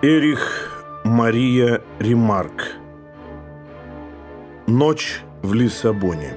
Эрих Мария Ремарк. Ночь в Лиссабоне.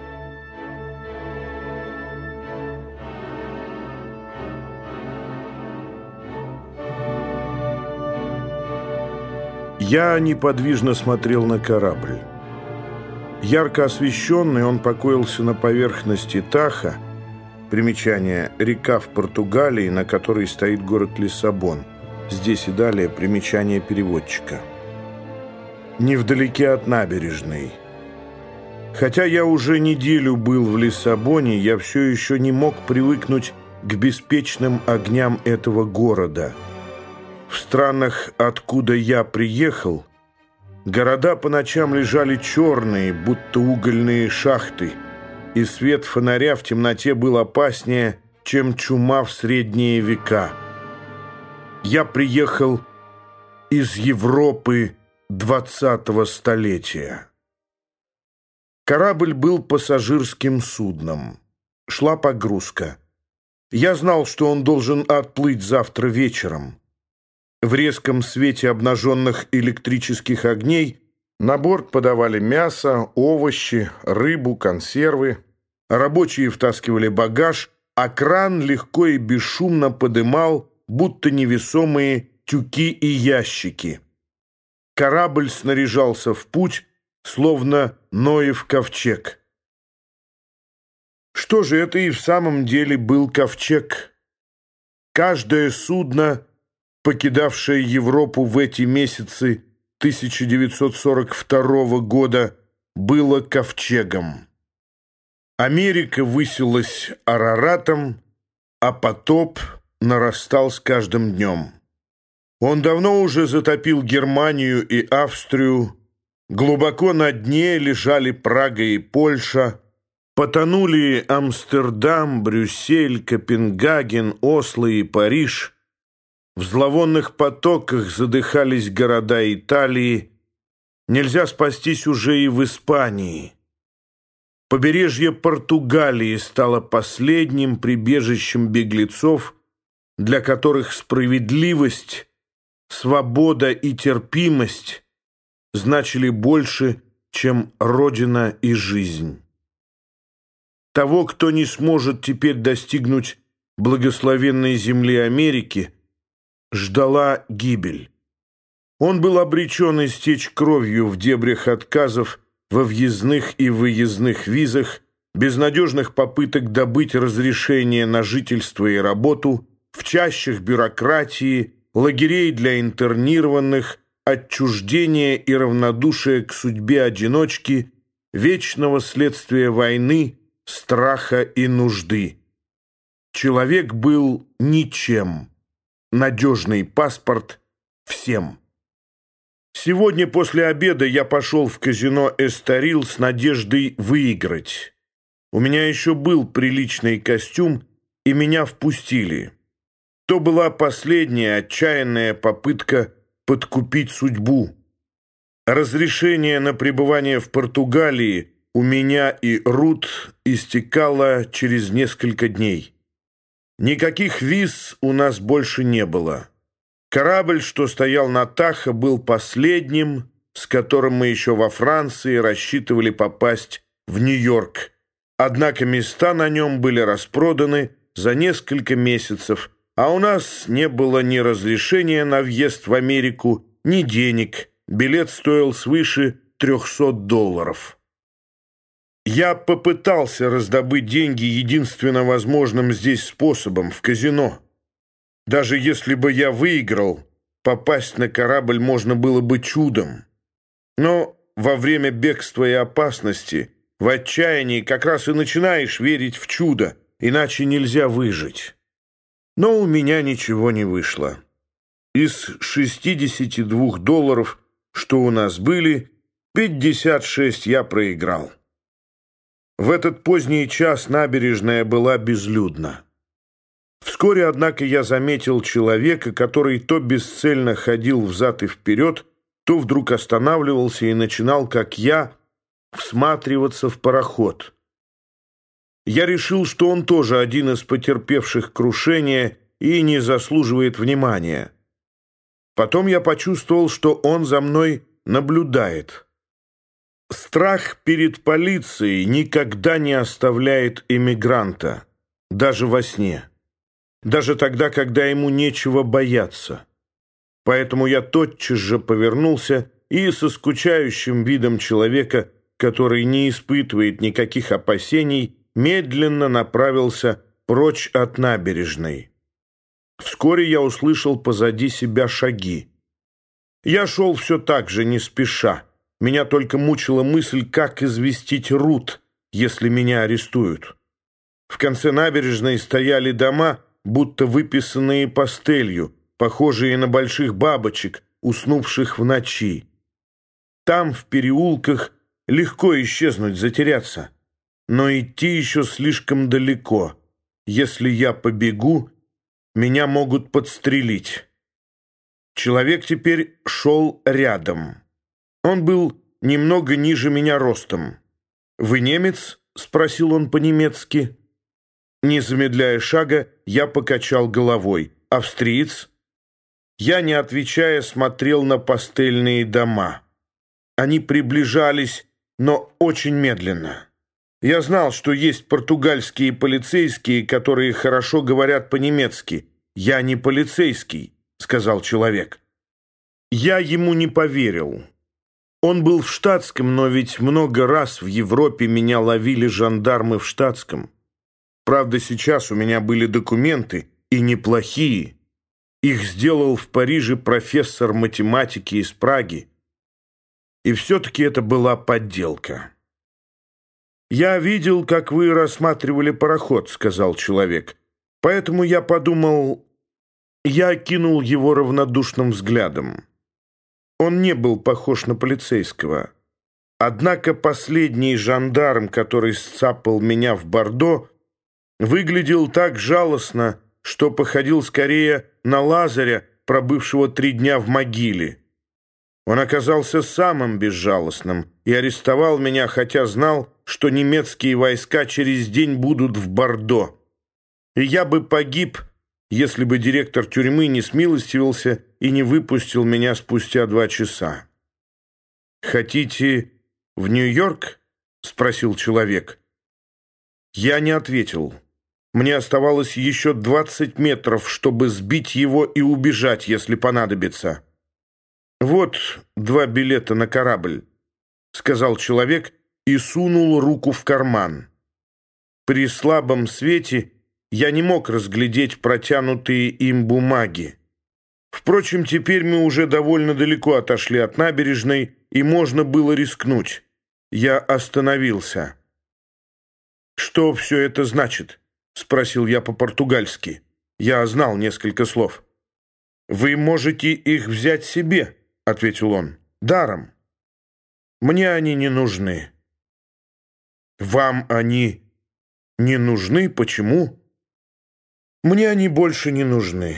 Я неподвижно смотрел на корабль. Ярко освещенный, он покоился на поверхности Таха. Примечание: река в Португалии, на которой стоит город Лиссабон. Здесь и далее примечание переводчика. Невдалеке от набережной. Хотя я уже неделю был в Лиссабоне, я все еще не мог привыкнуть к беспечным огням этого города. В странах, откуда я приехал, города по ночам лежали черные, будто угольные шахты, и свет фонаря в темноте был опаснее, чем чума в средние века. Я приехал из Европы 20-го столетия. Корабль был пассажирским судном. Шла погрузка. Я знал, что он должен отплыть завтра вечером. В резком свете обнаженных электрических огней на борт подавали мясо, овощи, рыбу, консервы. Рабочие втаскивали багаж, а кран легко и бесшумно подымал будто невесомые тюки и ящики. Корабль снаряжался в путь, словно Ноев ковчег. Что же, это и в самом деле был ковчег. Каждое судно, покидавшее Европу в эти месяцы 1942 года, было ковчегом. Америка высилась Араратом, а потоп нарастал с каждым днем. Он давно уже затопил Германию и Австрию. Глубоко на дне лежали Прага и Польша. Потонули Амстердам, Брюссель, Копенгаген, Осло и Париж. В зловонных потоках задыхались города Италии. Нельзя спастись уже и в Испании. Побережье Португалии стало последним прибежищем беглецов, для которых справедливость, свобода и терпимость значили больше, чем родина и жизнь. Того, кто не сможет теперь достигнуть благословенной земли Америки, ждала гибель. Он был обречен истечь кровью в дебрях отказов во въездных и выездных визах, безнадежных попыток добыть разрешение на жительство и работу, в чащах бюрократии, лагерей для интернированных, отчуждения и равнодушия к судьбе одиночки, вечного следствия войны, страха и нужды. Человек был ничем, надежный паспорт всем. Сегодня после обеда я пошел в казино «Эстарил» с надеждой выиграть. У меня еще был приличный костюм, и меня впустили. То была последняя отчаянная попытка подкупить судьбу. Разрешение на пребывание в Португалии у меня и Рут истекало через несколько дней. Никаких виз у нас больше не было. Корабль, что стоял на Тахо, был последним, с которым мы еще во Франции рассчитывали попасть в Нью-Йорк. Однако места на нем были распроданы за несколько месяцев, а у нас не было ни разрешения на въезд в Америку, ни денег. Билет стоил свыше $300. Я попытался раздобыть деньги единственно возможным здесь способом, в казино. Даже если бы я выиграл, попасть на корабль можно было бы чудом. Но во время бегства и опасности, в отчаянии как раз и начинаешь верить в чудо, иначе нельзя выжить. Но у меня ничего не вышло. Из $62, что у нас были, 56 я проиграл. В этот поздний час набережная была безлюдна. Вскоре, однако, я заметил человека, который то бесцельно ходил взад и вперед, то вдруг останавливался и начинал, как я, всматриваться в пароход. Я решил, что он тоже один из потерпевших крушение и не заслуживает внимания. Потом я почувствовал, что он за мной наблюдает. Страх перед полицией никогда не оставляет эмигранта, даже во сне, даже тогда, когда ему нечего бояться. Поэтому я тотчас же повернулся и со скучающим видом человека, который не испытывает никаких опасений, медленно направился прочь от набережной. Вскоре я услышал позади себя шаги. Я шел все так же, не спеша. Меня только мучила мысль, как известить Рут, если меня арестуют. В конце набережной стояли дома, будто выписанные пастелью, похожие на больших бабочек, уснувших в ночи. Там, в переулках, легко исчезнуть, затеряться. Но идти еще слишком далеко. Если я побегу, меня могут подстрелить. Человек теперь шел рядом. Он был немного ниже меня ростом. «Вы немец?» — спросил он по-немецки. Не замедляя шага, я покачал головой. «Австриец?» Я, не отвечая, смотрел на пастельные дома. Они приближались, но очень медленно. Я знал, что есть португальские полицейские, которые хорошо говорят по-немецки. «Я не полицейский», — сказал человек. Я ему не поверил. Он был в штатском, но ведь много раз в Европе меня ловили жандармы в штатском. Правда, сейчас у меня были документы, и неплохие. Их сделал в Париже профессор математики из Праги. И все-таки это была подделка. «Я видел, как вы рассматривали пароход», — сказал человек. «Поэтому я подумал...» Я окинул его равнодушным взглядом. Он не был похож на полицейского. Однако последний жандарм, который сцапал меня в Бордо, выглядел так жалостно, что походил скорее на Лазаря, пробывшего 3 дня в могиле. Он оказался самым безжалостным и арестовал меня, хотя знал, что немецкие войска через день будут в Бордо. И я бы погиб, если бы директор тюрьмы не смилостивился и не выпустил меня спустя 2 часа. «Хотите в Нью-Йорк?» — спросил человек. Я не ответил. Мне оставалось еще 20 метров, чтобы сбить его и убежать, если понадобится. «Вот 2 билета на корабль», — сказал человек и сунул руку в карман. При слабом свете я не мог разглядеть протянутые им бумаги. Впрочем, теперь мы уже довольно далеко отошли от набережной, и можно было рискнуть. Я остановился. «Что все это значит?» — спросил я по-португальски. Я знал несколько слов. «Вы можете их взять себе», — ответил он, — «даром. Мне они не нужны». «Вам они не нужны? Почему?» «Мне они больше не нужны».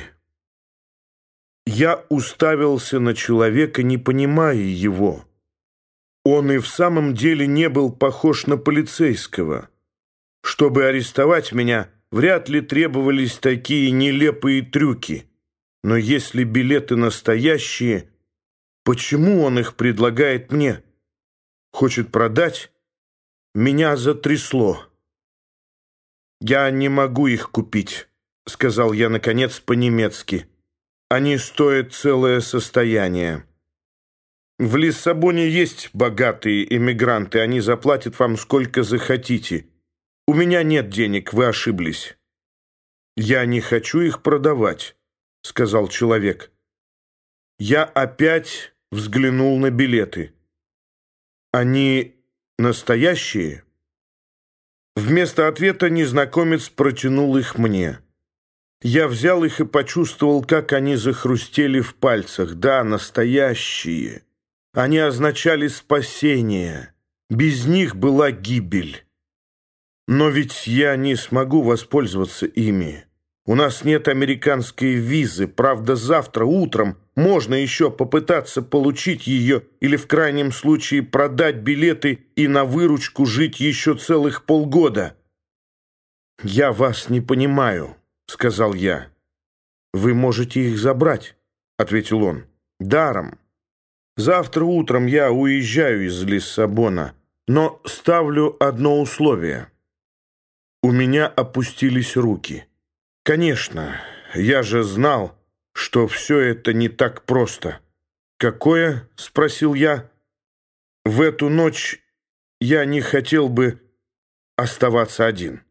Я уставился на человека, не понимая его. Он и в самом деле не был похож на полицейского. Чтобы арестовать меня, вряд ли требовались такие нелепые трюки. Но если билеты настоящие, почему он их предлагает мне? Хочет продать? Меня затрясло. «Я не могу их купить», — сказал я, наконец, по-немецки. «Они стоят целое состояние. В Лиссабоне есть богатые эмигранты, они заплатят вам сколько захотите. У меня нет денег, вы ошиблись». «Я не хочу их продавать», — сказал человек. Я опять взглянул на билеты. «Они настоящие?» Вместо ответа незнакомец протянул их мне. Я взял их и почувствовал, как они захрустели в пальцах. Да, настоящие. Они означали спасение. Без них была гибель. Но ведь я не смогу воспользоваться ими. У нас нет американской визы. Правда, завтра утром можно еще попытаться получить ее или в крайнем случае продать билеты и на выручку жить еще целых полгода. «Я вас не понимаю», — сказал я. «Вы можете их забрать», — ответил он. Даром. Завтра утром я уезжаю из Лиссабона, но ставлю одно условие. У меня опустились руки. Конечно, я же знал, что все это не так просто. «Какое?» — спросил я. «В эту ночь я не хотел бы оставаться один».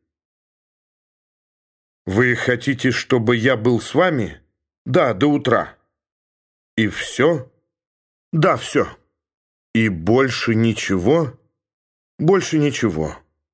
«Вы хотите, чтобы я был с вами?» «Да, до утра». «И все?» «Да, все». «И больше ничего?» «Больше ничего».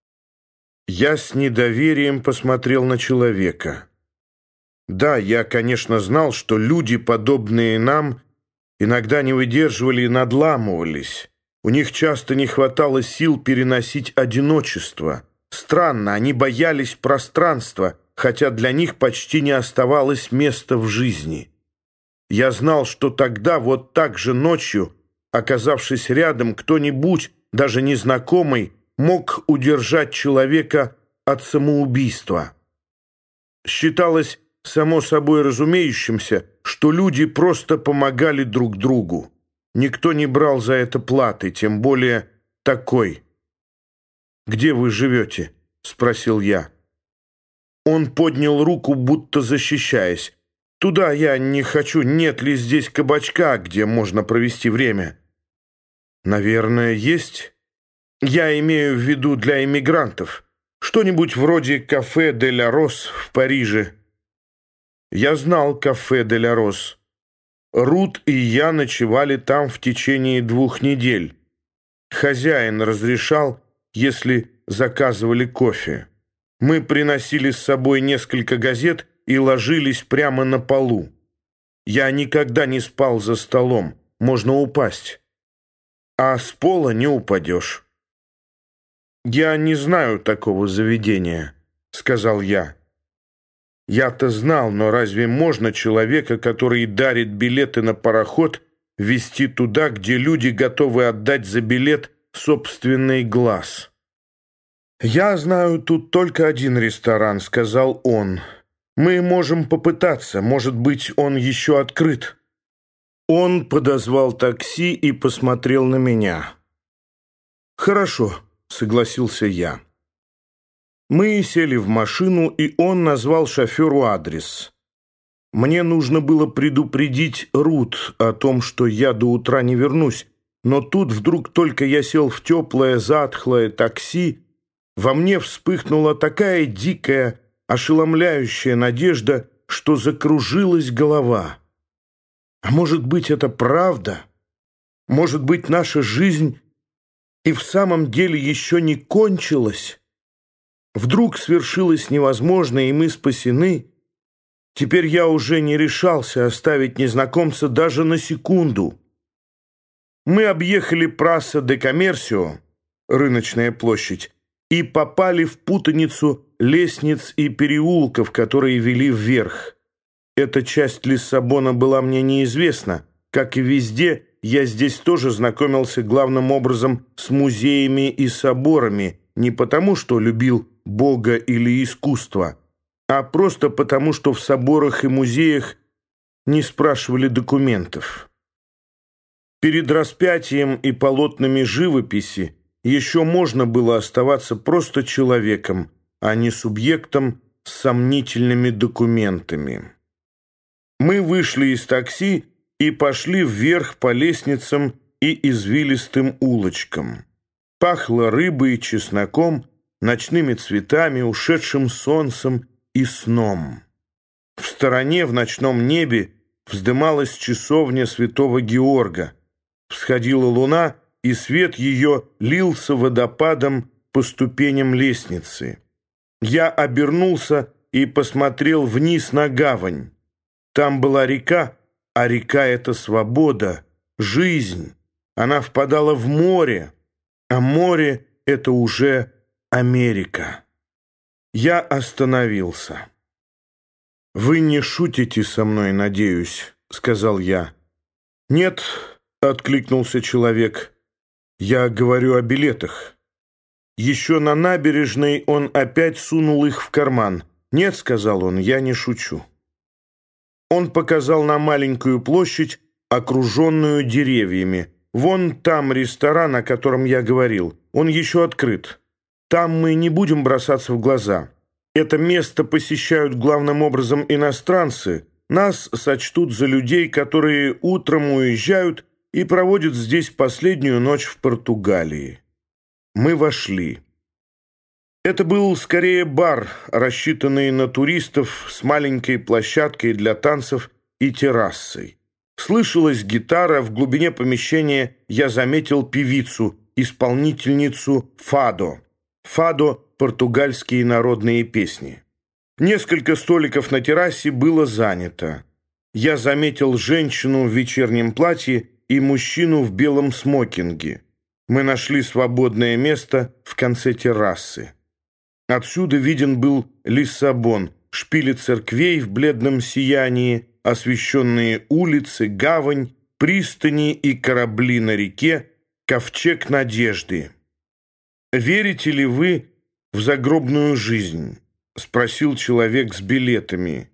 Я с недоверием посмотрел на человека. Да, я, конечно, знал, что люди, подобные нам, иногда не выдерживали и надламывались. У них часто не хватало сил переносить одиночество. Странно, они боялись пространства, хотя для них почти не оставалось места в жизни. Я знал, что тогда, вот так же ночью, оказавшись рядом, кто-нибудь, даже незнакомый, мог удержать человека от самоубийства. Считалось само собой разумеющимся, что люди просто помогали друг другу. Никто не брал за это платы, тем более такой. «Где вы живете?» — спросил я. Он поднял руку, будто защищаясь. «Туда я не хочу. Нет ли здесь кабачка, где можно провести время?» «Наверное, есть. Я имею в виду для иммигрантов. Что-нибудь вроде кафе «Де ля Рос» в Париже». Я знал кафе «Де ля Рос». Рут и я ночевали там в течение 2 недель. Хозяин разрешал, если заказывали кофе. Мы приносили с собой несколько газет и ложились прямо на полу. Я никогда не спал за столом, можно упасть. А с пола не упадешь. «Я не знаю такого заведения», — сказал я. Я-то знал, но разве можно человека, который дарит билеты на пароход, везти туда, где люди готовы отдать за билет собственный глаз? «Я знаю тут только один ресторан», — сказал он. «Мы можем попытаться, может быть, он еще открыт». Он подозвал такси и посмотрел на меня. «Хорошо», — согласился я. Мы сели в машину, и он назвал шоферу адрес. Мне нужно было предупредить Рут о том, что я до утра не вернусь, но тут вдруг только я сел в теплое, затхлое такси, во мне вспыхнула такая дикая, ошеломляющая надежда, что закружилась голова. А может быть, это правда? Может быть, наша жизнь и в самом деле еще не кончилась? Вдруг свершилось невозможное, и мы спасены? Теперь я уже не решался оставить незнакомца даже на секунду. Мы объехали Праца де Коммерсио, рыночная площадь, и попали в путаницу лестниц и переулков, которые вели вверх. Эта часть Лиссабона была мне неизвестна. Как и везде, я здесь тоже знакомился главным образом с музеями и соборами, не потому, что любил Бога или искусство, а просто потому, что в соборах и музеях не спрашивали документов. Перед распятием и полотнами живописи еще можно было оставаться просто человеком, а не субъектом с сомнительными документами. Мы вышли из такси и пошли вверх по лестницам и извилистым улочкам. Пахло рыбой и чесноком, ночными цветами, ушедшим солнцем и сном. В стороне в ночном небе вздымалась часовня святого Георга. Всходила луна, и свет ее лился водопадом по ступеням лестницы. Я обернулся и посмотрел вниз на гавань. Там была река, а река — это свобода, жизнь. Она впадала в море, а море — это уже Америка. Я остановился. «Вы не шутите со мной, надеюсь», — сказал я. «Нет», — откликнулся человек, — «я говорю о билетах». Еще на набережной он опять сунул их в карман. «Нет», — сказал он, — «я не шучу». Он показал на маленькую площадь, окруженную деревьями. Вон там ресторан, о котором я говорил. Он еще открыт. Там мы не будем бросаться в глаза. Это место посещают главным образом иностранцы. Нас сочтут за людей, которые утром уезжают и проводят здесь последнюю ночь в Португалии. Мы вошли. Это был скорее бар, рассчитанный на туристов, с маленькой площадкой для танцев и террасой. Слышалась гитара, в глубине помещения я заметил певицу, исполнительницу фадо. Фадо – португальские народные песни. Несколько столиков на террасе было занято. Я заметил женщину в вечернем платье и мужчину в белом смокинге. Мы нашли свободное место в конце террасы. Отсюда виден был Лиссабон, шпили церквей в бледном сиянии, освещенные улицы, гавань, пристани и корабли на реке, ковчег надежды. «Верите ли вы в загробную жизнь?» — спросил человек с билетами.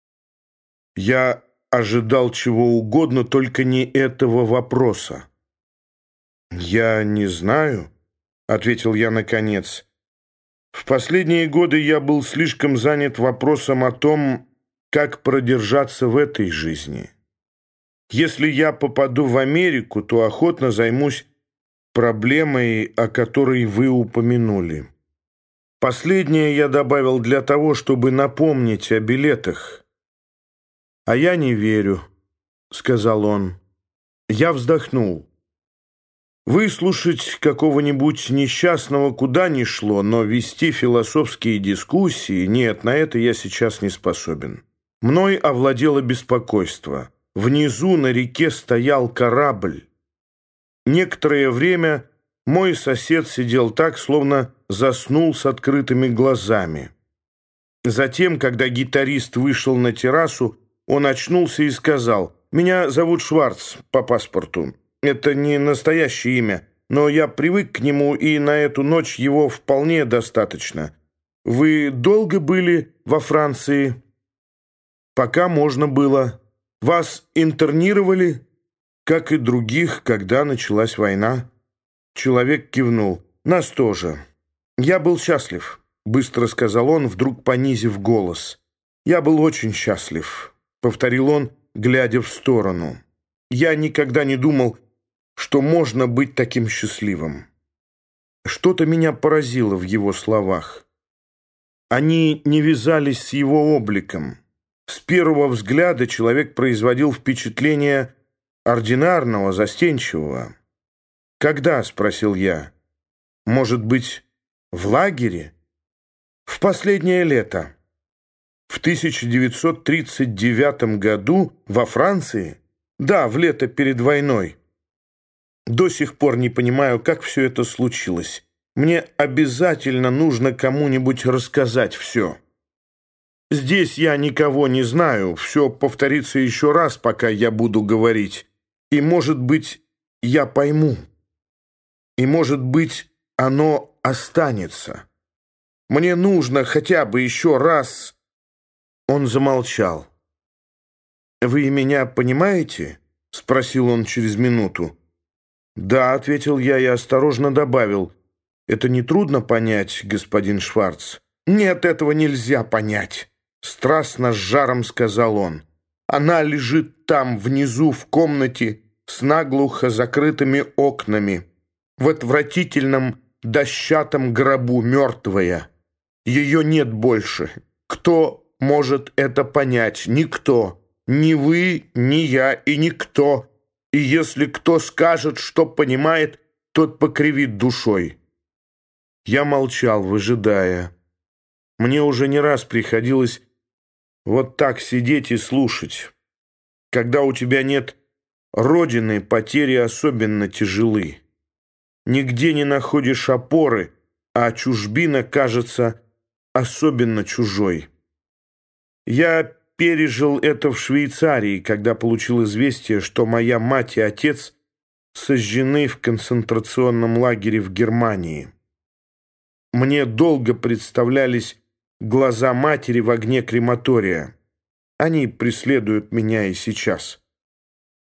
Я ожидал чего угодно, только не этого вопроса. «Я не знаю», — ответил я наконец. «В последние годы я был слишком занят вопросом о том, как продержаться в этой жизни. Если я попаду в Америку, то охотно займусь проблемой, о которой вы упомянули. Последнее я добавил для того, чтобы напомнить о билетах». «А я не верю», — сказал он. Я вздохнул. Выслушать какого-нибудь несчастного куда ни шло, но вести философские дискуссии — нет, на это я сейчас не способен. Мной овладело беспокойство. Внизу на реке стоял корабль. Некоторое время мой сосед сидел так, словно заснул с открытыми глазами. Затем, когда гитарист вышел на террасу, он очнулся и сказал: «Меня зовут Шварц по паспорту. Это не настоящее имя, но я привык к нему, и на эту ночь его вполне достаточно. Вы долго были во Франции?» «Пока можно было. Вас интернировали?» «Как и других, когда началась война». Человек кивнул. «Нас тоже. Я был счастлив», — быстро сказал он, вдруг понизив голос. «Я был очень счастлив», — повторил он, глядя в сторону. «Я никогда не думал, что можно быть таким счастливым». Что-то меня поразило в его словах. Они не вязались с его обликом. С первого взгляда человек производил впечатление ординарного, застенчивого. «Когда?» — спросил я. «Может быть, в лагере?» «В последнее лето». «В 1939 году во Франции?» «Да, в лето перед войной». «До сих пор не понимаю, как все это случилось. Мне обязательно нужно кому-нибудь рассказать все. Здесь я никого не знаю, все повторится еще раз, пока я буду говорить. И, может быть, я пойму. И, может быть, оно останется. Мне нужно хотя бы еще раз...» Он замолчал. «Вы меня понимаете?» — спросил он через минуту. «Да», — ответил я и осторожно добавил. «Это нетрудно понять, господин Шварц?» «Нет, этого нельзя понять», — страстно с жаром сказал он. «Она лежит там, внизу, в комнате, с наглухо закрытыми окнами, в отвратительном дощатом гробу, мертвая. Ее нет больше. Кто может это понять? Никто. Ни вы, ни я и никто. И если кто скажет, что понимает, тот покривит душой». Я молчал, выжидая. Мне уже не раз приходилось вот так сидеть и слушать. Когда у тебя нет родины, потери особенно тяжелы. Нигде не находишь опоры, а чужбина кажется особенно чужой. Я пережил это в Швейцарии, когда получил известие, что моя мать и отец сожжены в концентрационном лагере в Германии. Мне долго представлялись глаза матери в огне крематория. Они преследуют меня и сейчас.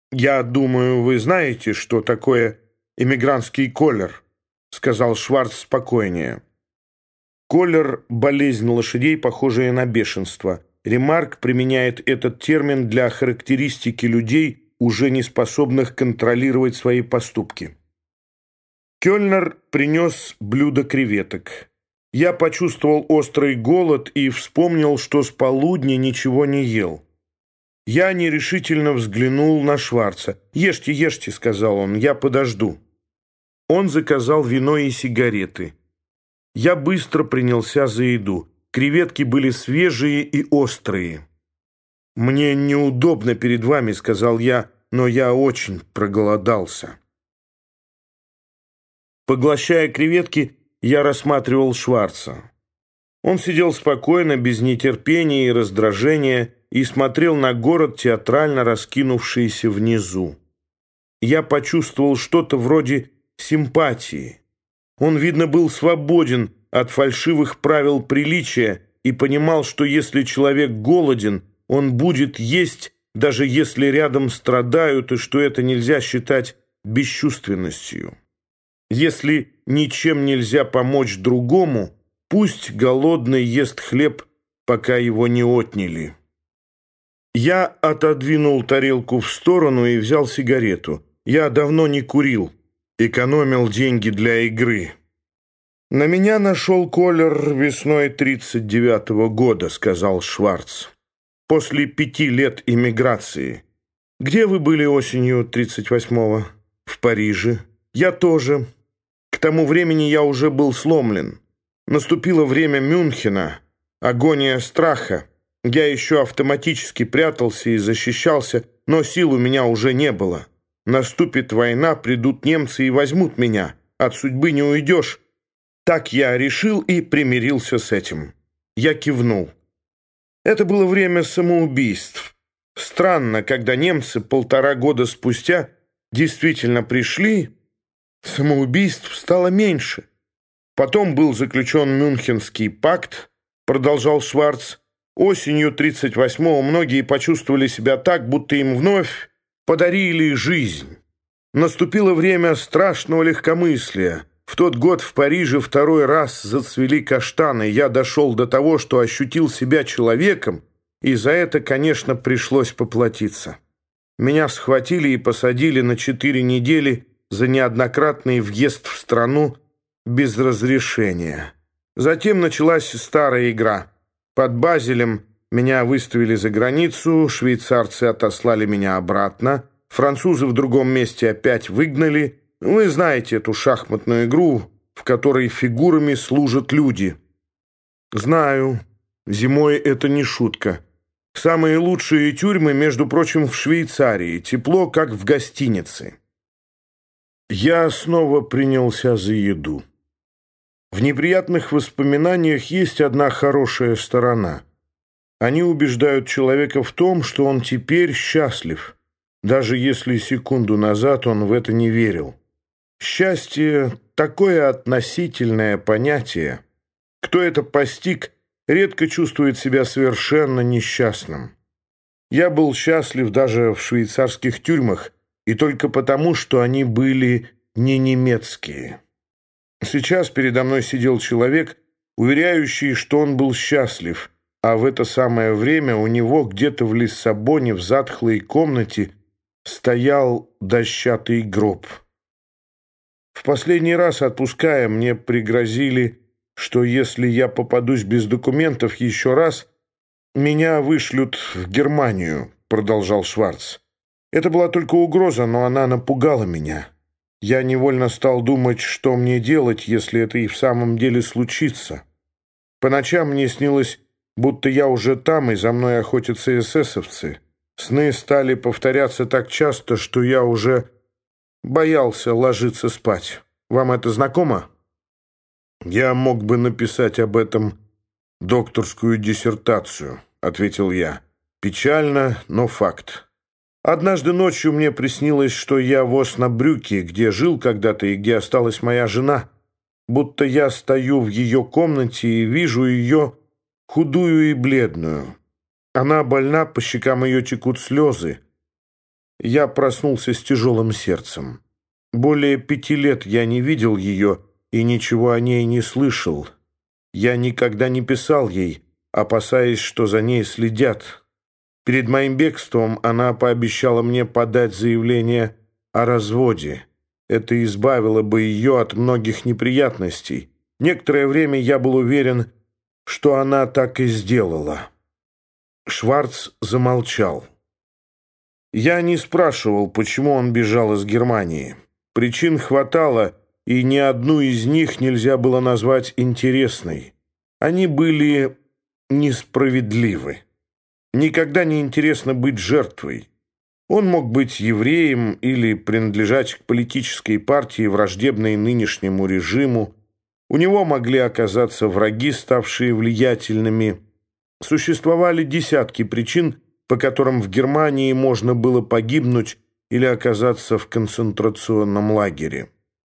«Я думаю, вы знаете, что такое эмигрантский колер», — сказал Шварц спокойнее. Колер — болезнь лошадей, похожая на бешенство. Ремарк применяет этот термин для характеристики людей, уже не способных контролировать свои поступки. Кёльнер принес блюдо креветок. Я почувствовал острый голод и вспомнил, что с полудня ничего не ел. Я нерешительно взглянул на Шварца. «Ешьте, ешьте», — сказал он, — «я подожду». Он заказал вино и сигареты. Я быстро принялся за еду. Креветки были свежие и острые. «Мне неудобно перед вами», — сказал я, — «но я очень проголодался». Поглощая креветки, я рассматривал Шварца. Он сидел спокойно, без нетерпения и раздражения, и смотрел на город, театрально раскинувшийся внизу. Я почувствовал что-то вроде симпатии. Он, видно, был свободен от фальшивых правил приличия и понимал, что если человек голоден, он будет есть, даже если рядом страдают, и что это нельзя считать бесчувственностью. Если ничем нельзя помочь другому, пусть голодный ест хлеб, пока его не отняли. Я отодвинул тарелку в сторону и взял сигарету. Я давно не курил, экономил деньги для игры. «На меня нашел колер весной 1939 года», — сказал Шварц. «После 5 лет эмиграции. Где вы были осенью 1938-го? В Париже. Я тоже. К тому времени я уже был сломлен. Наступило время Мюнхена, агония страха. Я еще автоматически прятался и защищался, но сил у меня уже не было. Наступит война, придут немцы и возьмут меня. От судьбы не уйдешь». Так я решил и примирился с этим. Я кивнул. Это было время самоубийств. Странно, когда немцы 1,5 года спустя действительно пришли, самоубийств стало меньше. Потом был заключен Мюнхенский пакт, продолжал Шварц. Осенью 1938-го многие почувствовали себя так, будто им вновь подарили жизнь. Наступило время страшного легкомыслия. В тот год в Париже 2-й раз зацвели каштаны. Я дошел до того, что ощутил себя человеком, и за это, конечно, пришлось поплатиться. Меня схватили и посадили на 4 недели за неоднократный въезд в страну без разрешения. Затем началась старая игра. Под Базелем меня выставили за границу, швейцарцы отослали меня обратно, французы в другом месте опять выгнали. Вы знаете эту шахматную игру, в которой фигурами служат люди. Знаю, зимой это не шутка. Самые лучшие тюрьмы, между прочим, в Швейцарии. Тепло, как в гостинице. Я снова принялся за еду. В неприятных воспоминаниях есть одна хорошая сторона. Они убеждают человека в том, что он теперь счастлив, даже если секунду назад он в это не верил. Счастье — такое относительное понятие. Кто это постиг, редко чувствует себя совершенно несчастным. Я был счастлив даже в швейцарских тюрьмах, и только потому, что они были не немецкие. Сейчас передо мной сидел человек, уверяющий, что он был счастлив, а в это самое время у него где-то в Лиссабоне в затхлой комнате стоял дощатый гроб. В последний раз, отпуская, мне пригрозили, что если я попадусь без документов еще раз, меня вышлют в Германию, продолжал Шварц. Это была только угроза, но она напугала меня. Я невольно стал думать, что мне делать, если это и в самом деле случится. По ночам мне снилось, будто я уже там, и за мной охотятся эсэсовцы. Сны стали повторяться так часто, что я уже боялся ложиться спать. Вам это знакомо? Я мог бы написать об этом докторскую диссертацию, ответил я. Печально, но факт. Однажды ночью мне приснилось, что я в Оснабрюке, где жил когда-то и где осталась моя жена, будто я стою в ее комнате и вижу ее худую и бледную. Она больна, по щекам ее текут слезы. Я проснулся с тяжелым сердцем. Более 5 лет я не видел ее и ничего о ней не слышал. Я никогда не писал ей, опасаясь, что за ней следят. Перед моим бегством она пообещала мне подать заявление о разводе. Это избавило бы ее от многих неприятностей. Некоторое время я был уверен, что она так и сделала. Шварц замолчал. Я не спрашивал, почему он бежал из Германии. Причин хватало, и ни одну из них нельзя было назвать интересной. Они были несправедливы. Никогда не интересно быть жертвой. Он мог быть евреем или принадлежать к политической партии, враждебной нынешнему режиму. У него могли оказаться враги, ставшие влиятельными. Существовали десятки причин, по которым в Германии можно было погибнуть или оказаться в концентрационном лагере.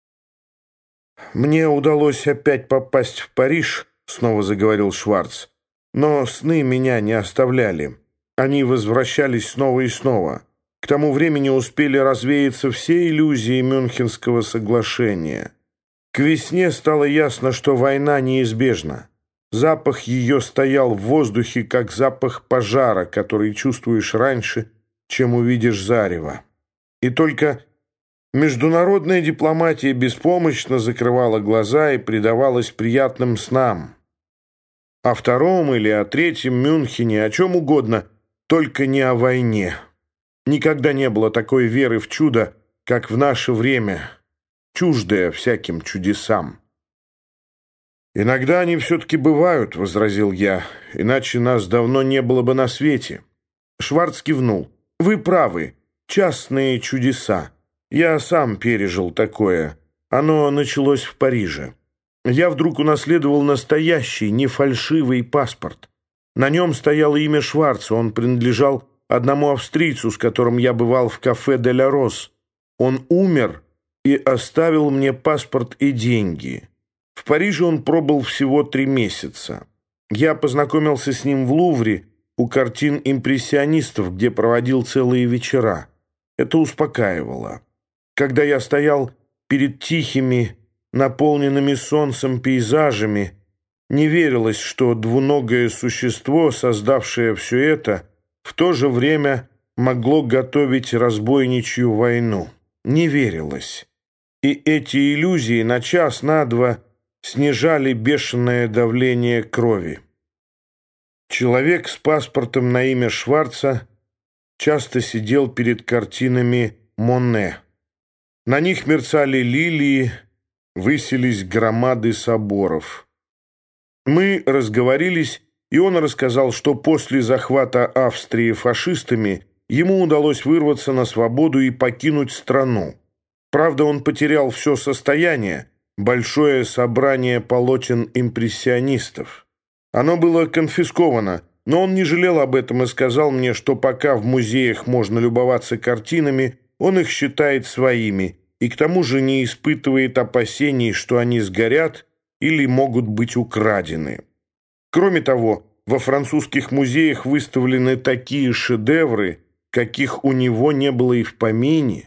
«Мне удалось опять попасть в Париж», — снова заговорил Шварц. «Но сны меня не оставляли. Они возвращались снова и снова. К тому времени успели развеяться все иллюзии Мюнхенского соглашения. К весне стало ясно, что война неизбежна. Запах ее стоял в воздухе, как запах пожара, который чувствуешь раньше, чем увидишь зарево. И только международная дипломатия беспомощно закрывала глаза и предавалась приятным снам. О втором или о третьем Мюнхене, о чем угодно, только не о войне. Никогда не было такой веры в чудо, как в наше время, чуждая всяким чудесам. «Иногда они все-таки бывают», — возразил я, — «иначе нас давно не было бы на свете». Шварц кивнул. «Вы правы, частные чудеса. Я сам пережил такое. Оно началось в Париже. Я вдруг унаследовал настоящий, не фальшивый паспорт. На нем стояло имя Шварца, он принадлежал одному австрийцу, с которым я бывал в кафе «Де ля Роз». Он умер и оставил мне паспорт и деньги. В Париже он пробыл всего 3 месяца. Я познакомился с ним в Лувре у картин импрессионистов, где проводил целые вечера. Это успокаивало. Когда я стоял перед тихими, наполненными солнцем пейзажами, не верилось, что двуногое существо, создавшее все это, в то же время могло готовить разбойничью войну. Не верилось. И эти иллюзии на час, на два снижали бешеное давление крови. Человек с паспортом на имя Шварца часто сидел перед картинами Моне. На них мерцали лилии, высились громады соборов. Мы разговорились, и он рассказал, что после захвата Австрии фашистами ему удалось вырваться на свободу и покинуть страну. Правда, он потерял все состояние, большое собрание полотен импрессионистов. Оно было конфисковано, но он не жалел об этом и сказал мне, что пока в музеях можно любоваться картинами, он их считает своими и к тому же не испытывает опасений, что они сгорят или могут быть украдены. Кроме того, во французских музеях выставлены такие шедевры, каких у него не было и в помине.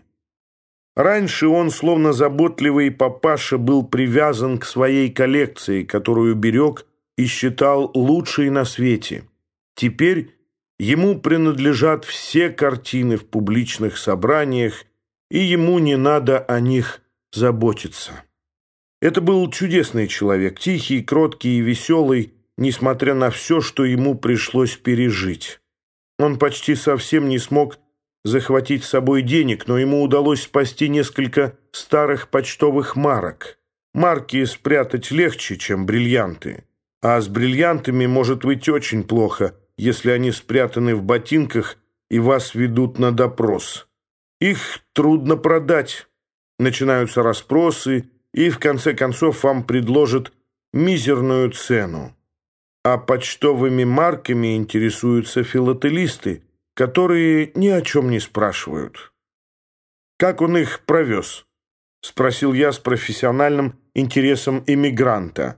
Раньше он, словно заботливый папаша, был привязан к своей коллекции, которую берег и считал лучшей на свете. Теперь ему принадлежат все картины в публичных собраниях, и ему не надо о них заботиться. Это был чудесный человек, тихий, кроткий и веселый, несмотря на все, что ему пришлось пережить. Он почти совсем не смог захватить с собой денег, но ему удалось спасти несколько старых почтовых марок. Марки спрятать легче, чем бриллианты. А с бриллиантами может быть очень плохо, если они спрятаны в ботинках и вас ведут на допрос. Их трудно продать. Начинаются расспросы, и в конце концов вам предложат мизерную цену. А почтовыми марками интересуются филателисты, которые ни о чем не спрашивают. «Как он их провез?» — спросил я с профессиональным интересом эмигранта.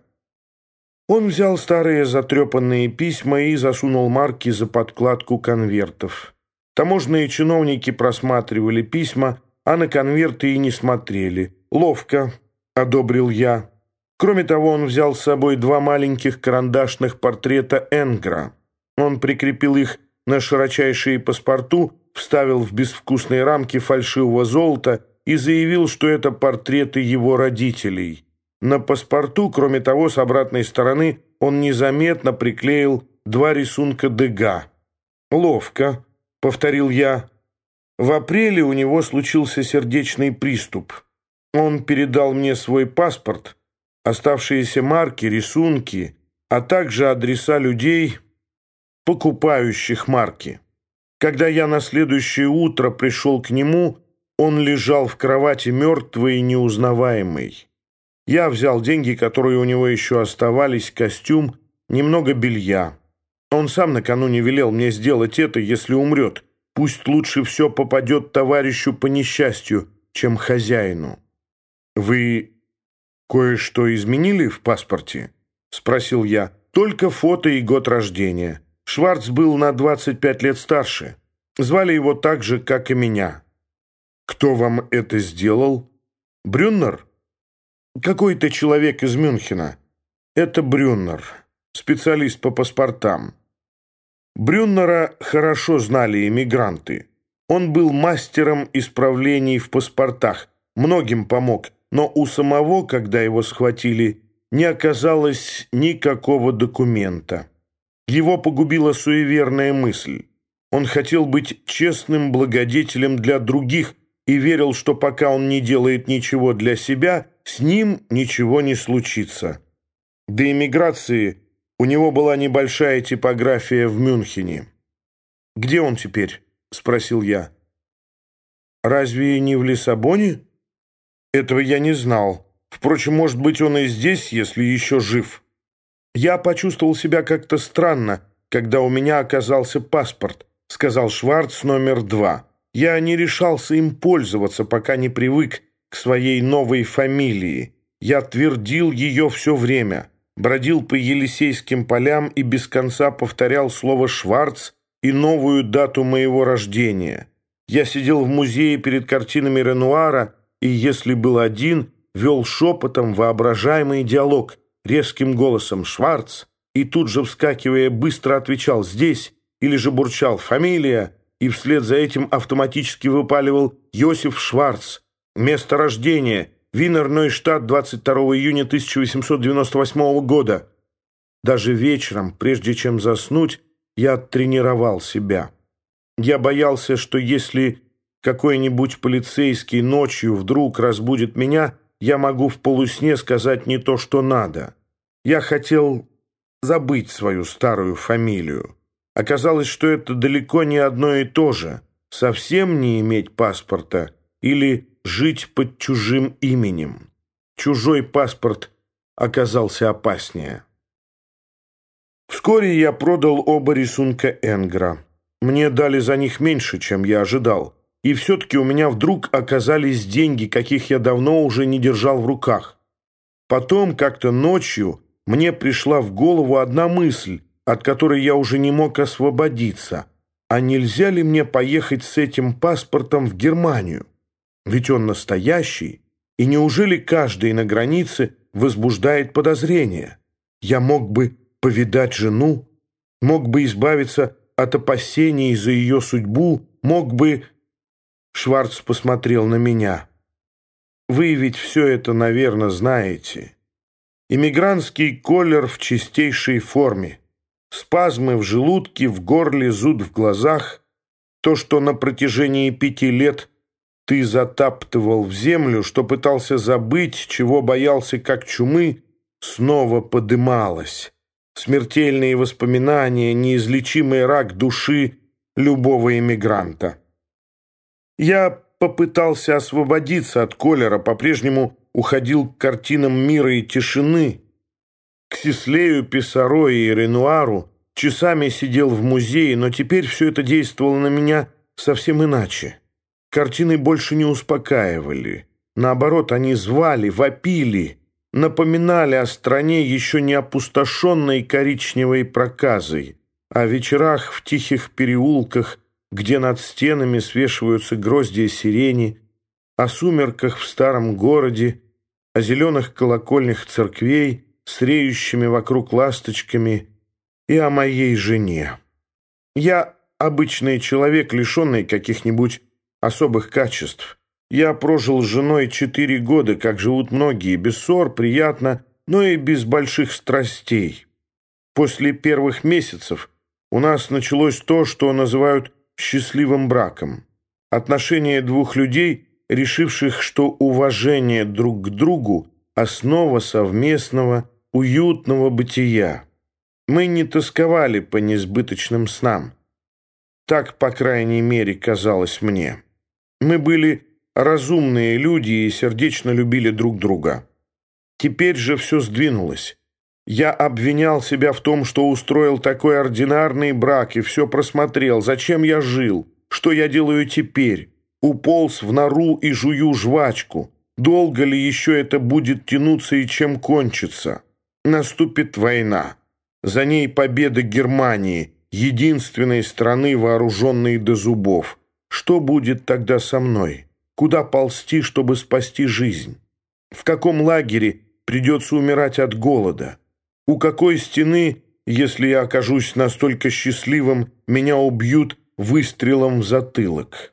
Он взял старые затрепанные письма и засунул марки за подкладку конвертов. Таможенные чиновники просматривали письма, а на конверты и не смотрели. «Ловко», — одобрил я. Кроме того, он взял с собой 2 маленьких карандашных портрета Энгра. Он прикрепил их на широчайшие паспорту, вставил в безвкусные рамки фальшивого золота и заявил, что это портреты его родителей. На паспорту, кроме того, с обратной стороны он незаметно приклеил 2 рисунка Дега. «Ловко», — повторил я. В апреле у него случился сердечный приступ. Он передал мне свой паспорт, оставшиеся марки, рисунки, а также адреса людей, покупающих марки. Когда я на следующее утро пришел к нему, он лежал в кровати мертвый и неузнаваемый. Я взял деньги, которые у него еще оставались, костюм, немного белья. Он сам накануне велел мне сделать это, если умрет. Пусть лучше все попадет товарищу по несчастью, чем хозяину. «Вы кое-что изменили в паспорте?» — спросил я. «Только фото и год рождения. Шварц был на 25 лет старше. Звали его так же, как и меня». «Кто вам это сделал?» «Брюннер?» «Какой-то человек из Мюнхена». «Это Брюннер, специалист по паспортам». Брюннера хорошо знали эмигранты. Он был мастером исправлений в паспортах, многим помог, но у самого, когда его схватили, не оказалось никакого документа. Его погубила суеверная мысль. Он хотел быть честным благодетелем для других и верил, что пока он не делает ничего для себя, с ним ничего не случится. До эмиграции у него была небольшая типография в Мюнхене. «Где он теперь?» — спросил я. «Разве не в Лиссабоне?» «Этого я не знал. Впрочем, может быть, он и здесь, если еще жив». «Я почувствовал себя как-то странно, когда у меня оказался паспорт», — сказал Шварц номер 2. «Я не решался им пользоваться, пока не привык к своей новой фамилии. Я твердил ее все время, бродил по Елисейским полям и без конца повторял слово «Шварц» и новую дату моего рождения. Я сидел в музее перед картинами Ренуара и, если был один, вел шепотом воображаемый диалог, резким голосом «Шварц», и тут же, вскакивая, быстро отвечал «здесь», или же бурчал «фамилия», и вслед за этим автоматически выпаливал «Йосиф Шварц», место рождения, Винер-Нойштадт, 22 июня 1898 года. Даже вечером, прежде чем заснуть, я тренировал себя. Я боялся, что если какой-нибудь полицейский ночью вдруг разбудит меня, я могу в полусне сказать не то, что надо. Я хотел забыть свою старую фамилию. Оказалось, что это далеко не одно и то же. Совсем не иметь паспорта или жить под чужим именем. Чужой паспорт оказался опаснее. Вскоре я продал оба рисунка Энгра. Мне дали за них меньше, чем я ожидал. И все-таки у меня вдруг оказались деньги, каких я давно уже не держал в руках. Потом, как-то ночью, мне пришла в голову одна мысль, от которой я уже не мог освободиться. А нельзя ли мне поехать с этим паспортом в Германию? Ведь он настоящий, и неужели каждый на границе возбуждает подозрения? Я мог бы повидать жену, мог бы избавиться от опасений за ее судьбу, мог бы... Шварц посмотрел на меня. «Вы ведь все это, наверное, знаете. Эмигрантский колер в чистейшей форме. Спазмы в желудке, в горле, зуд в глазах. То, что на протяжении 5 лет ты затаптывал в землю, что пытался забыть, чего боялся как чумы, снова подымалось. Смертельные воспоминания, неизлечимый рак души любого эмигранта. Я попытался освободиться от колера, по-прежнему уходил к картинам мира и тишины, к Сислею, Писаро и Ренуару, часами сидел в музее, но теперь все это действовало на меня совсем иначе. Картины больше не успокаивали. Наоборот, они звали, вопили, напоминали о стране, еще не опустошенной коричневой проказой, о вечерах в тихих переулках, где над стенами свешиваются гроздья сирени, о сумерках в старом городе, о зеленых колокольнях церквей с реющими вокруг ласточками и о моей жене. Я обычный человек, лишенный каких-нибудь особых качеств. Я прожил с женой 4 года, как живут многие, без ссор, приятно, но и без больших страстей. После первых месяцев у нас началось то, что называют счастливым браком. Отношения двух людей, решивших, что уважение друг к другу – основа совместного, уютного бытия. Мы не тосковали по несбыточным снам. Так, по крайней мере, казалось мне. Мы были разумные люди и сердечно любили друг друга. Теперь же все сдвинулось. Я обвинял себя в том, что устроил такой ординарный брак и все просмотрел. Зачем я жил? Что я делаю теперь? Уполз в нору и жую жвачку. Долго ли еще это будет тянуться и чем кончится? Наступит война. За ней победа Германии, единственной страны, вооруженной до зубов. Что будет тогда со мной? Куда ползти, чтобы спасти жизнь? В каком лагере придется умирать от голода? У какой стены, если я окажусь настолько счастливым, меня убьют выстрелом в затылок?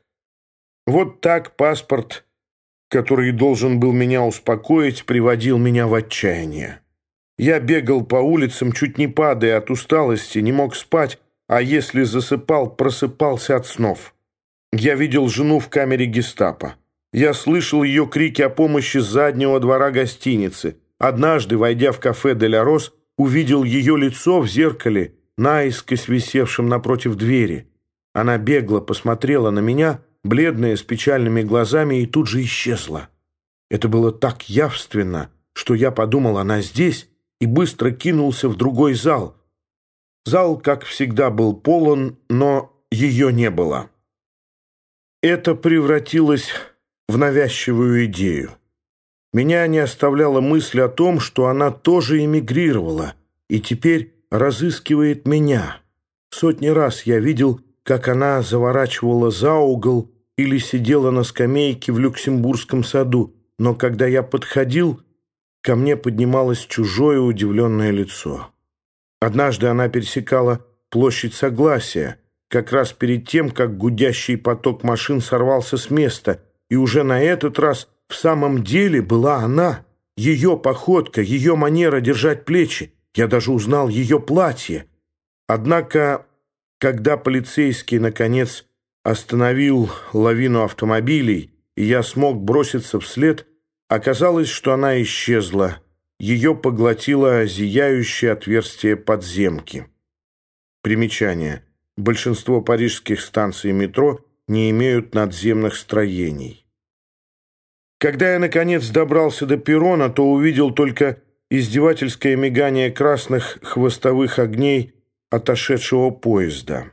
Вот так паспорт, который должен был меня успокоить, приводил меня в отчаяние. Я бегал по улицам, чуть не падая от усталости, не мог спать, а если засыпал, просыпался от снов. Я видел жену в камере гестапо. Я слышал ее крики о помощи с заднего двора гостиницы. Однажды, войдя в кафе «Де-ля Рос», увидел ее лицо в зеркале, наискось висевшем напротив двери. Она бегло посмотрела на меня, бледная, с печальными глазами, и тут же исчезла. Это было так явственно, что я подумал, она здесь, и быстро кинулся в другой зал. Зал, как всегда, был полон, но ее не было. Это превратилось в навязчивую идею. Меня не оставляла мысль о том, что она тоже эмигрировала и теперь разыскивает меня. Сотни раз я видел, как она заворачивала за угол или сидела на скамейке в Люксембургском саду, но когда я подходил, ко мне поднималось чужое удивленное лицо. Однажды она пересекала площадь Согласия, как раз перед тем, как гудящий поток машин сорвался с места, и уже на этот раз в самом деле была она, ее походка, ее манера держать плечи. Я даже узнал ее платье. Однако, когда полицейский, наконец, остановил лавину автомобилей, и я смог броситься вслед, оказалось, что она исчезла. Ее поглотило зияющее отверстие подземки. Примечание. Большинство парижских станций метро не имеют надземных строений. Когда я, наконец, добрался до перрона, то увидел только издевательское мигание красных хвостовых огней отошедшего поезда.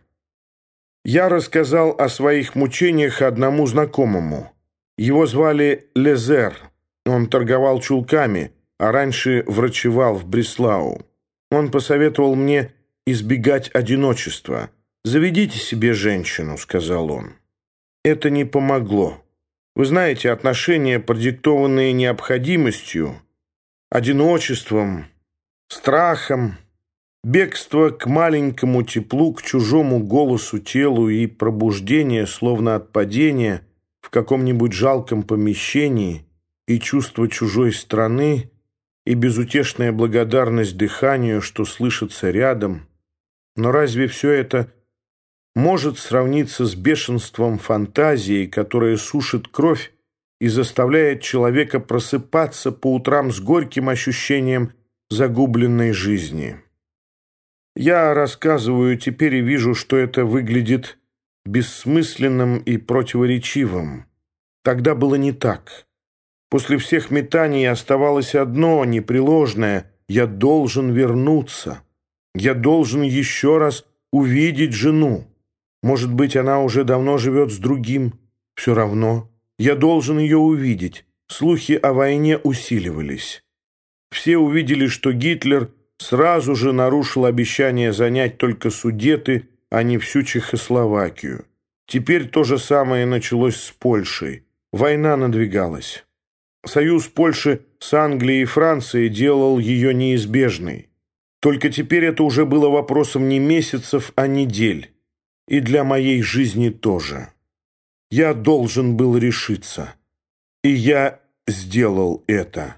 Я рассказал о своих мучениях одному знакомому. Его звали Лезер. Он торговал чулками, а раньше врачевал в Бреслау. Он посоветовал мне избегать одиночества. «Заведите себе женщину», — сказал он. Это не помогло. Вы знаете, отношения, продиктованные необходимостью, одиночеством, страхом, бегство к маленькому теплу, к чужому голосу, телу и пробуждение, словно от падения, в каком-нибудь жалком помещении, и чувство чужой страны, и безутешная благодарность дыханию, что слышится рядом. Но разве все это может сравниться с бешенством фантазии, которая сушит кровь и заставляет человека просыпаться по утрам с горьким ощущением загубленной жизни? Я рассказываю теперь и вижу, что это выглядит бессмысленным и противоречивым. Тогда было не так. После всех метаний оставалось одно, непреложное: я должен вернуться. Я должен еще раз увидеть жену. Может быть, она уже давно живет с другим. Все равно. Я должен ее увидеть. Слухи о войне усиливались. Все увидели, что Гитлер сразу же нарушил обещание занять только Судеты, а не всю Чехословакию. Теперь то же самое началось с Польшей. Война надвигалась. Союз Польши с Англией и Францией делал ее неизбежной. Только теперь это уже было вопросом не месяцев, а недель. И для моей жизни тоже. Я должен был решиться. И я сделал это.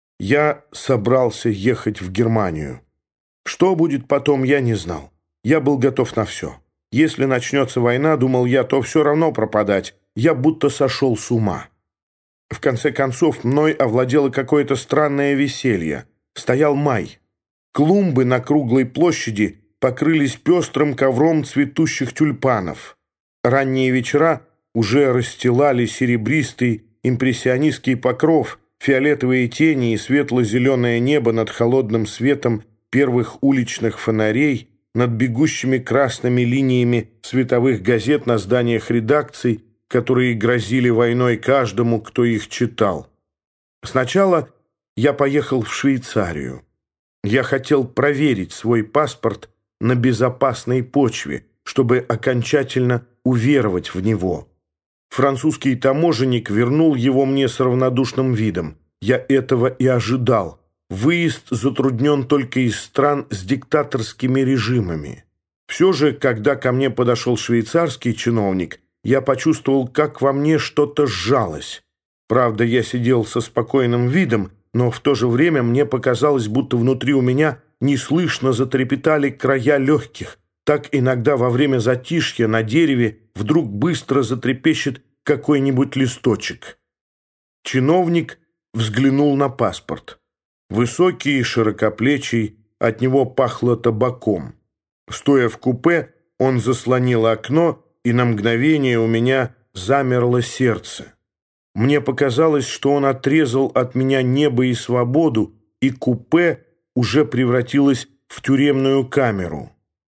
Я собрался ехать в Германию. Что будет потом, я не знал. Я был готов на все. Если начнется война, думал я, то все равно пропадать. Я будто сошел с ума. В конце концов, мной овладело какое-то странное веселье. Стоял май. Клумбы на круглой площади покрылись пестрым ковром цветущих тюльпанов. Ранние вечера уже расстилали серебристый импрессионистский покров, фиолетовые тени и светло-зеленое небо над холодным светом первых уличных фонарей, над бегущими красными линиями световых газет на зданиях редакций, которые грозили войной каждому, кто их читал. Сначала я поехал в Швейцарию. Я хотел проверить свой паспорт на безопасной почве, чтобы окончательно уверовать в него. Французский таможенник вернул его мне с равнодушным видом. Я этого и ожидал. Выезд затруднен только из стран с диктаторскими режимами. Все же, когда ко мне подошел швейцарский чиновник, я почувствовал, как во мне что-то сжалось. Правда, я сидел со спокойным видом, но в то же время мне показалось, будто внутри у меня неслышно затрепетали края легких. Так иногда во время затишья на дереве вдруг быстро затрепещет какой-нибудь листочек. Чиновник взглянул на паспорт. Высокий, широкоплечий, от него пахло табаком. Стоя в купе, он заслонил окно, и на мгновение у меня замерло сердце. Мне показалось, что он отрезал от меня небо и свободу, и купе уже превратилось в тюремную камеру.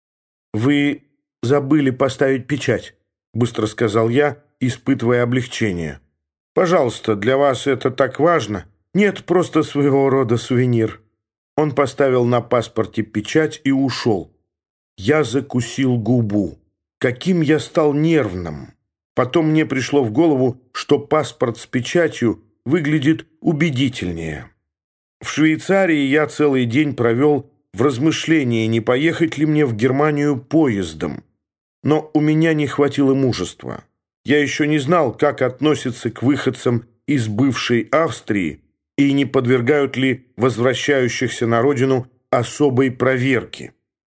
«Вы забыли поставить печать», — быстро сказал я, испытывая облегчение. «Пожалуйста, для вас это так важно?» «Нет, просто своего рода сувенир». Он поставил на паспорте печать и ушел. Я закусил губу. Каким я стал нервным. Потом мне пришло в голову, что паспорт с печатью выглядит убедительнее. В Швейцарии я целый день провел в размышлении, не поехать ли мне в Германию поездом. Но у меня не хватило мужества. Я еще не знал, как относятся к выходцам из бывшей Австрии, и не подвергают ли возвращающихся на родину особой проверке.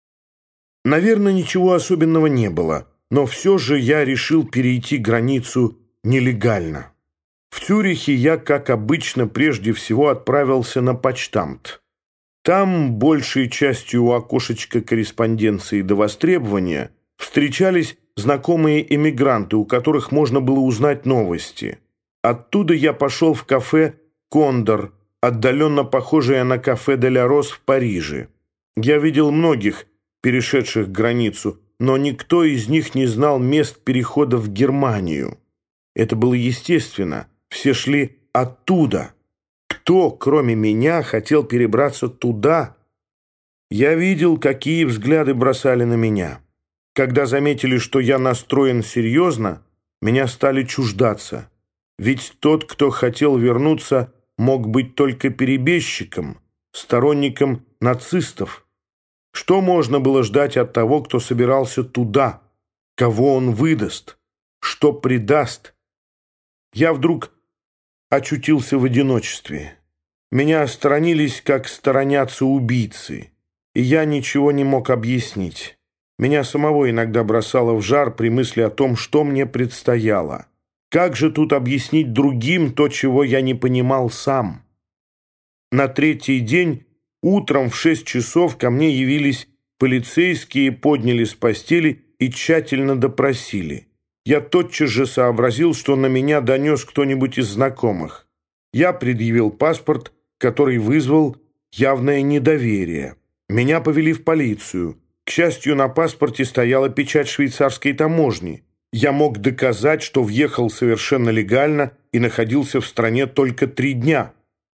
Наверное, ничего особенного не было, но все же я решил перейти границу нелегально. В Цюрихе я, как обычно, прежде всего отправился на почтамт. Там, большей частью у окошечка корреспонденции до востребования, встречались знакомые эмигранты, у которых можно было узнать новости. Оттуда я пошел в кафе «Кондор», отдаленно похожее на кафе «Де ля Рос» в Париже. Я видел многих, перешедших границу, но никто из них не знал мест перехода в Германию. Это было естественно, все шли оттуда. Кто, кроме меня, хотел перебраться туда? Я видел, какие взгляды бросали на меня. Когда заметили, что я настроен серьезно, меня стали чуждаться. Ведь тот, кто хотел вернуться, мог быть только перебежчиком, сторонником нацистов. Что можно было ждать от того, кто собирался туда? Кого он выдаст? Что предаст? Я вдруг очутился в одиночестве. Меня сторонились, как сторонятся убийцы, и я ничего не мог объяснить. Меня самого иногда бросало в жар при мысли о том, что мне предстояло. Как же тут объяснить другим то, чего я не понимал сам? На третий день утром в 6 часов ко мне явились полицейские, подняли с постели и тщательно допросили. Я тотчас же сообразил, что на меня донес кто-нибудь из знакомых. Я предъявил паспорт, который вызвал явное недоверие. Меня повели в полицию. К счастью, на паспорте стояла печать швейцарской таможни. Я мог доказать, что въехал совершенно легально и находился в стране только 3 дня.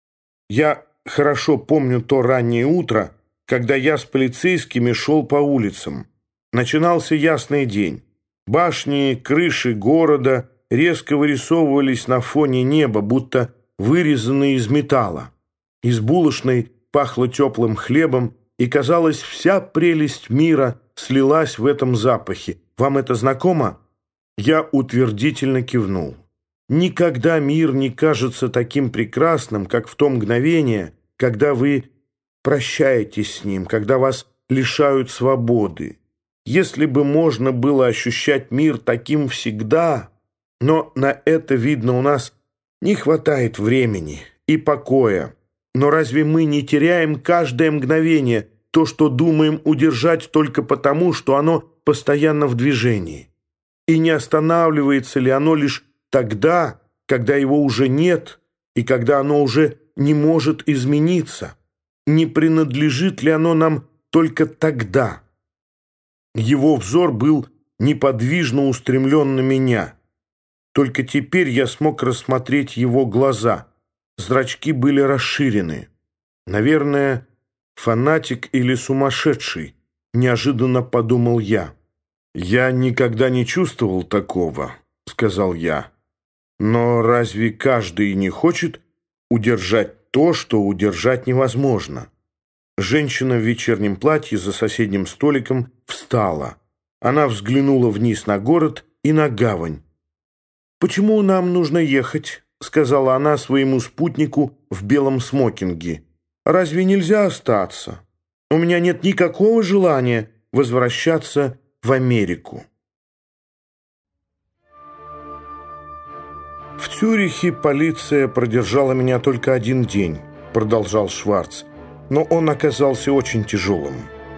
Я хорошо помню то раннее утро, когда я с полицейскими шел по улицам. Начинался ясный день. Башни, крыши города резко вырисовывались на фоне неба, будто вырезанные из металла. Из булочной пахло теплым хлебом, и, казалось, вся прелесть мира слилась в этом запахе. Вам это знакомо? Я утвердительно кивнул. Никогда мир не кажется таким прекрасным, как в то мгновение, когда вы прощаетесь с ним, когда вас лишают свободы. Если бы можно было ощущать мир таким всегда, но на это, видно, у нас не хватает времени и покоя. Но разве мы не теряем каждое мгновение, то, что думаем удержать только потому, что оно постоянно в движении? И не останавливается ли оно лишь тогда, когда его уже нет, и когда оно уже не может измениться? Не принадлежит ли оно нам только тогда? Его взор был неподвижно устремлен на меня. Только теперь я смог рассмотреть его глаза. Зрачки были расширены. Наверное, фанатик или сумасшедший, неожиданно подумал я. «Я никогда не чувствовал такого», — сказал я. «Но разве каждый не хочет удержать то, что удержать невозможно?» Женщина в вечернем платье за соседним столиком встала. Она взглянула вниз на город и на гавань. «Почему нам нужно ехать?» — сказала она своему спутнику в белом смокинге. «Разве нельзя остаться? У меня нет никакого желания возвращаться в Америку». «В Цюрихе полиция продержала меня только 1 день», — продолжал Шварц, «но он оказался очень тяжелым.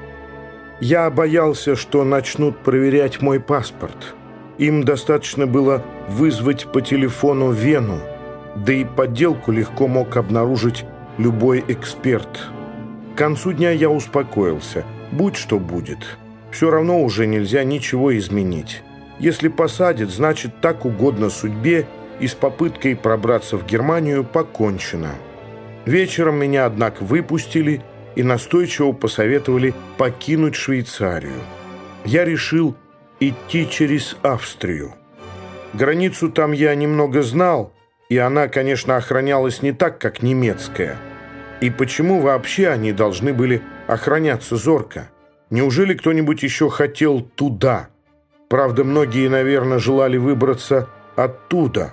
Я боялся, что начнут проверять мой паспорт. Им достаточно было вызвать по телефону Вену, да и подделку легко мог обнаружить любой эксперт. К концу дня я успокоился. Будь что будет. Все равно уже нельзя ничего изменить. Если посадят, значит, так угодно судьбе, и с попыткой пробраться в Германию покончено. Вечером меня, однако, выпустили и настойчиво посоветовали покинуть Швейцарию. Я решил идти через Австрию. Границу там я немного знал, и она, конечно, охранялась не так, как немецкая. И почему вообще они должны были охраняться зорко? Неужели кто-нибудь еще хотел туда? Правда, многие, наверное, желали выбраться оттуда.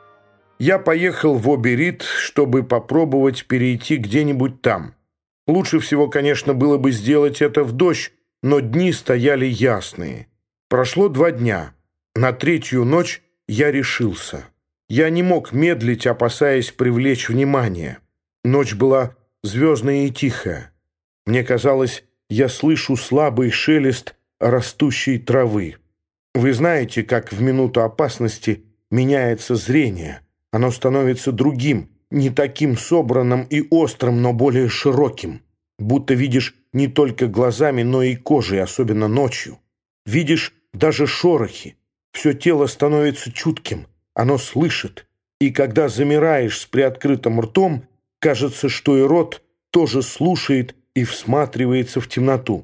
Я поехал в Оберит, чтобы попробовать перейти где-нибудь там. Лучше всего, конечно, было бы сделать это в дождь, но дни стояли ясные. Прошло 2 дня. На 3-ю ночь я решился. Я не мог медлить, опасаясь привлечь внимание. Ночь была звездная и тихая. Мне казалось, я слышу слабый шелест растущей травы. Вы знаете, как в минуту опасности меняется зрение. Оно становится другим, не таким собранным и острым, но более широким. Будто видишь не только глазами, но и кожей, особенно ночью. Видишь даже шорохи. Все тело становится чутким, оно слышит. И когда замираешь с приоткрытым ртом, кажется, что и рот тоже слушает и всматривается в темноту.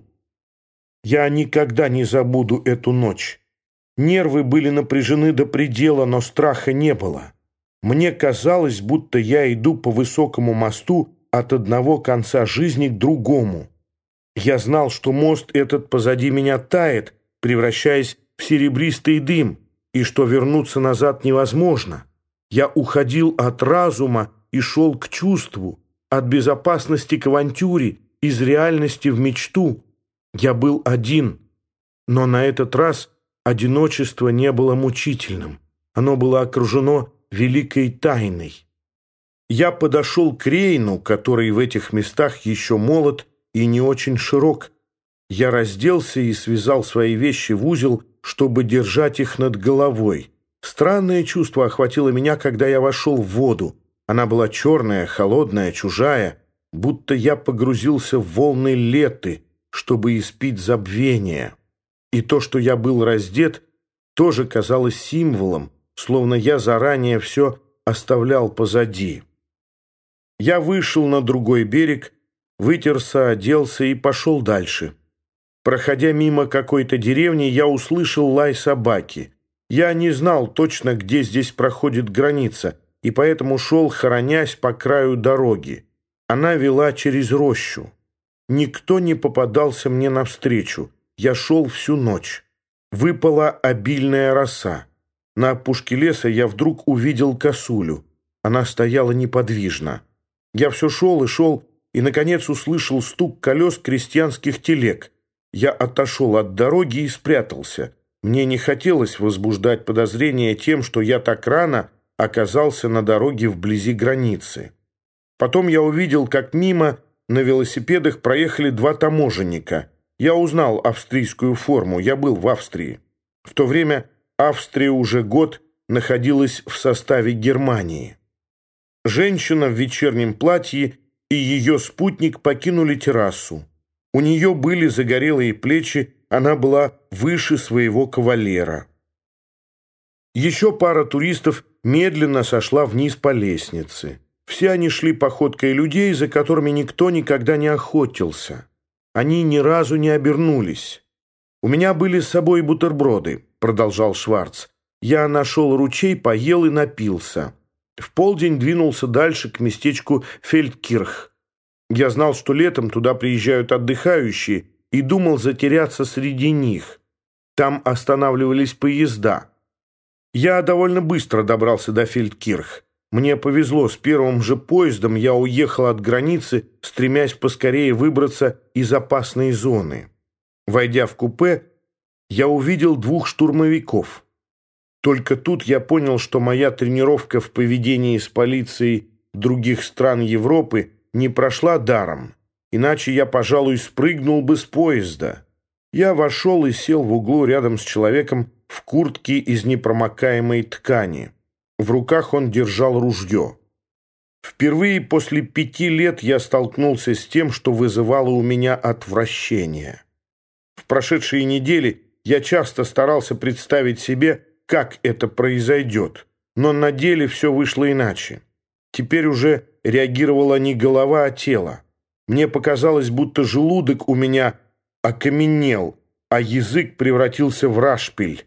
Я никогда не забуду эту ночь. Нервы были напряжены до предела, но страха не было. Мне казалось, будто я иду по высокому мосту от одного конца жизни к другому. Я знал, что мост этот позади меня тает, превращаясь в серебристый дым, и что вернуться назад невозможно. Я уходил от разума и шел к чувству, от безопасности к авантюре, из реальности в мечту. Я был один, но на этот раз одиночество не было мучительным. Оно было окружено великой тайной. Я подошел к Рейну, который в этих местах еще молод и не очень широк. Я разделся и связал свои вещи в узел, чтобы держать их над головой. Странное чувство охватило меня, когда я вошел в воду. Она была черная, холодная, чужая, будто я погрузился в волны Леты, чтобы испить забвение. И то, что я был раздет, тоже казалось символом, словно я заранее все оставлял позади. Я вышел на другой берег, вытерся, оделся и пошел дальше. Проходя мимо какой-то деревни, я услышал лай собаки. Я не знал точно, где здесь проходит граница, и поэтому шел, хоронясь по краю дороги. Она вела через рощу. Никто не попадался мне навстречу. Я шел всю ночь. Выпала обильная роса. На опушке леса я вдруг увидел косулю. Она стояла неподвижно. Я все шел и шел, и, наконец, услышал стук колес крестьянских телег. Я отошел от дороги и спрятался. Мне не хотелось возбуждать подозрения тем, что я так рано оказался на дороге вблизи границы. Потом я увидел, как мимо на велосипедах проехали два таможенника. Я узнал австрийскую форму, я был в Австрии. В то время Австрия уже год находилась в составе Германии. Женщина в вечернем платье и ее спутник покинули террасу. У нее были загорелые плечи, она была выше своего кавалера. Еще пара туристов медленно сошла вниз по лестнице. Все они шли походкой людей, за которыми никто никогда не охотился. Они ни разу не обернулись. «У меня были с собой бутерброды», — продолжал Шварц. «Я нашел ручей, поел и напился. В полдень двинулся дальше к местечку Фельдкирх. Я знал, что летом туда приезжают отдыхающие, и думал затеряться среди них. Там останавливались поезда. Я довольно быстро добрался до Фельдкирх. Мне повезло, с первым же поездом я уехал от границы, стремясь поскорее выбраться из опасной зоны. Войдя в купе, я увидел двух штурмовиков. Только тут я понял, что моя тренировка в поведении с полицией других стран Европы не прошла даром, иначе я, пожалуй, спрыгнул бы с поезда. Я вошел и сел в углу рядом с человеком в куртке из непромокаемой ткани. В руках он держал ружье. Впервые после 5 лет я столкнулся с тем, что вызывало у меня отвращение. В прошедшие недели я часто старался представить себе, как это произойдет, но на деле все вышло иначе. Теперь уже реагировала не голова, а тело. Мне показалось, будто желудок у меня окаменел, а язык превратился в рашпиль.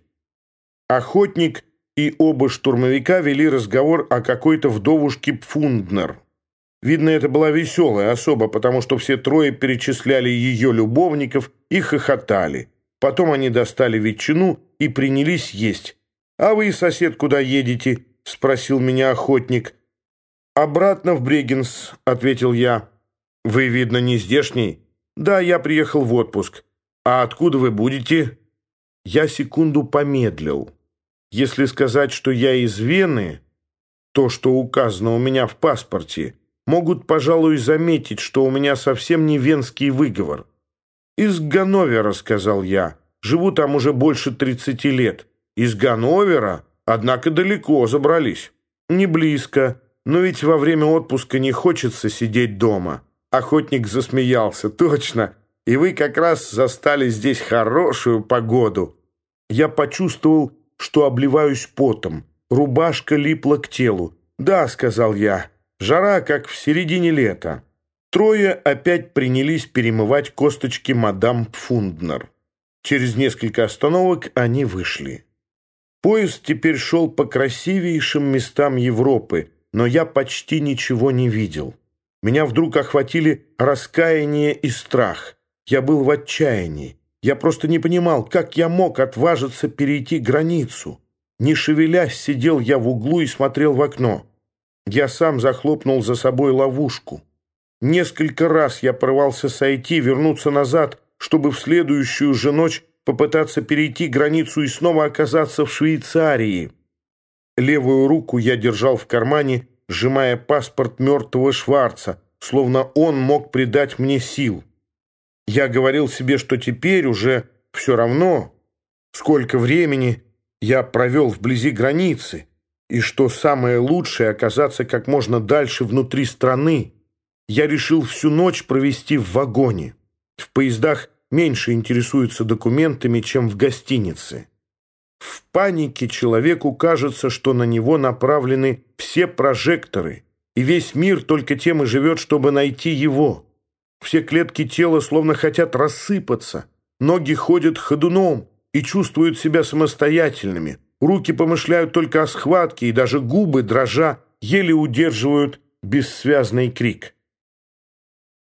Охотник и оба штурмовика вели разговор о какой-то вдовушке Пфунднер. Видно, это была веселая особа, потому что все трое перечисляли ее любовников и хохотали. Потом они достали ветчину и принялись есть. «А вы, сосед, куда едете?» — спросил меня охотник. «Обратно в Брегенс», — ответил я. «Вы, видно, не здешний?» «Да, я приехал в отпуск». «А откуда вы будете?» Я секунду помедлил. Если сказать, что я из Вены, то, что указано у меня в паспорте, могут, пожалуй, заметить, что у меня совсем не венский выговор. «Из Ганновера», — сказал я. «Живу там уже больше 30 лет». «Из Ганновера? Однако далеко забрались». «Не близко. Но ведь во время отпуска не хочется сидеть дома». Охотник засмеялся. «Точно. И вы как раз застали здесь хорошую погоду». Я почувствовал, что обливаюсь потом. Рубашка липла к телу. «Да», — сказал я, — «жара, как в середине лета». Трое опять принялись перемывать косточки мадам Пфунднер. Через несколько остановок они вышли. Поезд теперь шел по красивейшим местам Европы, но я почти ничего не видел. Меня вдруг охватили раскаяние и страх. Я был в отчаянии. Я просто не понимал, как я мог отважиться перейти границу. Не шевелясь, сидел я в углу и смотрел в окно. Я сам захлопнул за собой ловушку. Несколько раз я порывался сойти, вернуться назад, чтобы в следующую же ночь попытаться перейти границу и снова оказаться в Швейцарии. Левую руку я держал в кармане, сжимая паспорт мертвого Шварца, словно он мог придать мне сил. Я говорил себе, что теперь уже все равно, сколько времени я провел вблизи границы, и что самое лучшее — оказаться как можно дальше внутри страны. Я решил всю ночь провести в вагоне. В поездах меньше интересуются документами, чем в гостинице. В панике человеку кажется, что на него направлены все прожекторы, и весь мир только тем и живет, чтобы найти его. Все клетки тела словно хотят рассыпаться. ноги ходят ходуном и чувствуют себя самостоятельными, руки помышляют только о схватке, и даже губы, дрожа, еле удерживают бессвязный крик.